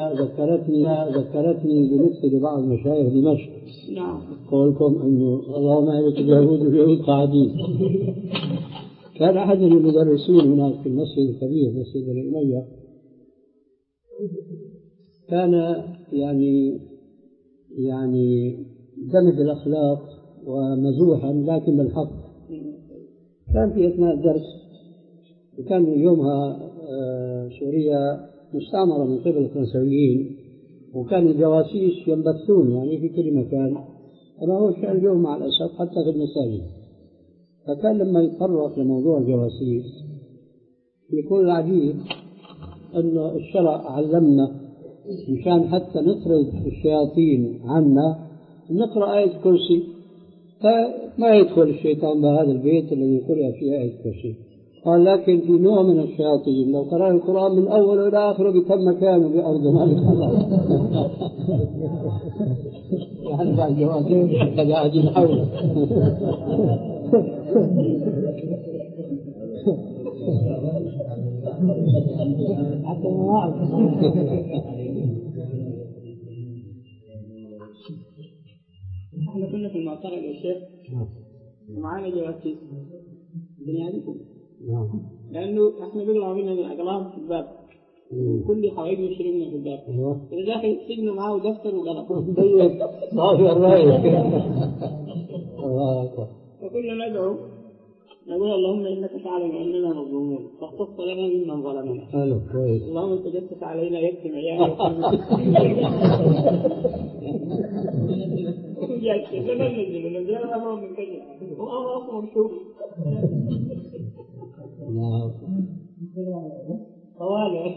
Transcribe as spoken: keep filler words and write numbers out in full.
هذا ذكرتني ذكرتني بمثل بعض مشايخ دمشق. نعم. قولكم أنه اللهم اهلك اليهود واليهود قاعدين. كان أحد المدرسين هناك في المسجد الكبير مسجد بني أمية كان يعني يعني دمج الأخلاق ومزوحا لكن بالحق. كان في أثناء الدرس وكان يومها سوريا مستعمرة من قبل الفرنسيين وكان الجواسيس ينبثون يعني في كل مكان كما هو الشأن اليوم مع الأسف حتى في المساجد. فكان لما يتطرق لموضوع الجواسيس يكون العجيب أن الشرع علمنا مشان حتى نطرد الشياطين عنا نقرأ آية الكرسي فما يدخل الشيطان بهذا البيت الذي قرأ فيه آية الكرسي. قال لكن في نوع من الشياطين لو قرأ القرآن من أول إلى آخره بكم مكانه بأرضنا يعني بعد جواسيس كذا أجل حوله. احنا كنا في المعتقل يا شيخ ومعانا جواسيس بنيادكم لأنه احنا بيقلعوا منا الأقلام في الباب كل حوائج يشربنا في الباب إذا داخل سجنوا معاه دفتر وقلم صافي الرأي. وكلنا ندعو نقول اللهم إنك تعلم أننا مظلومون فاختص لنا ممن ظلمنا. حلو كويس. اللهم تجسس علينا يكتم عيالي يكتم لنا ننزل ننزل أمر من كذا وأمر أصلا مرشوف نعم طوالي